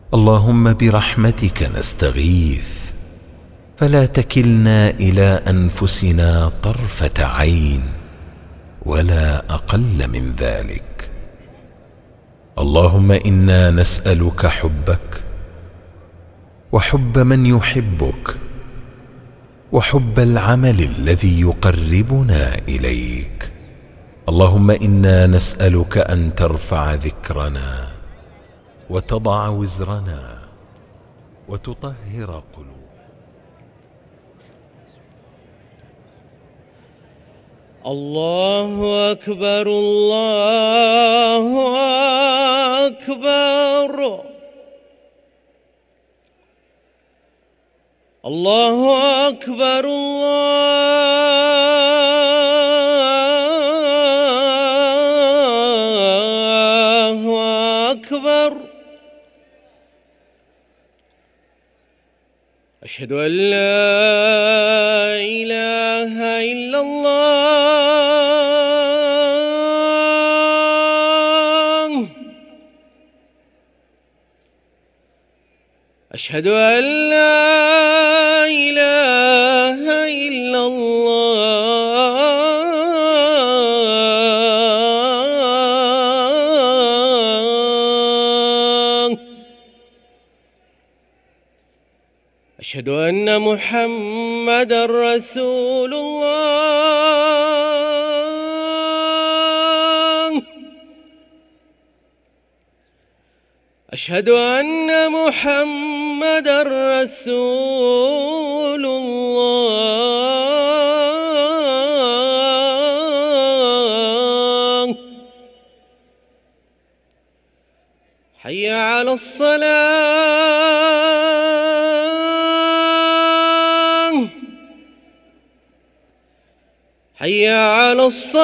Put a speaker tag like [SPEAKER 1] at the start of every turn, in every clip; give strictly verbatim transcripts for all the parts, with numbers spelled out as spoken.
[SPEAKER 1] اللهم برحمتك نستغيث، فلا تكلنا إلى أنفسنا طرفة عين ولا أقل من ذلك. اللهم إنا نسألك حبك وحب من يحبك وحب العمل الذي يقربنا إليك. اللهم إنا نسألك أن ترفع ذكرنا وتضع وزرنا وتطهر قلوبنا.
[SPEAKER 2] الله أكبر الله أكبر الله أكبر الله أكبر. أشهد أن لا إله إلا الله. أشهد أن لا إله إلا الله. أشهد أن محمدًا رسول الله. أشهد أن محمدًا رسول الله. حي على الصلاة. حي على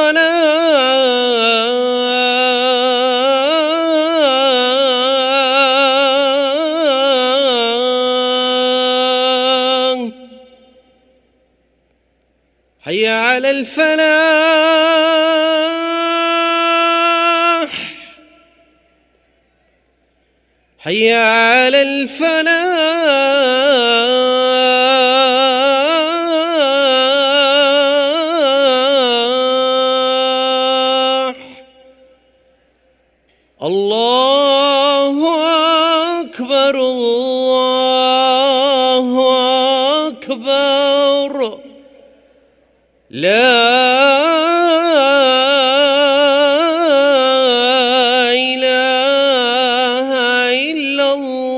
[SPEAKER 2] الصلاة. حي على الفلاح. حي على الفلاح. الله أكبر الله أكبر. لا إله إلا الله.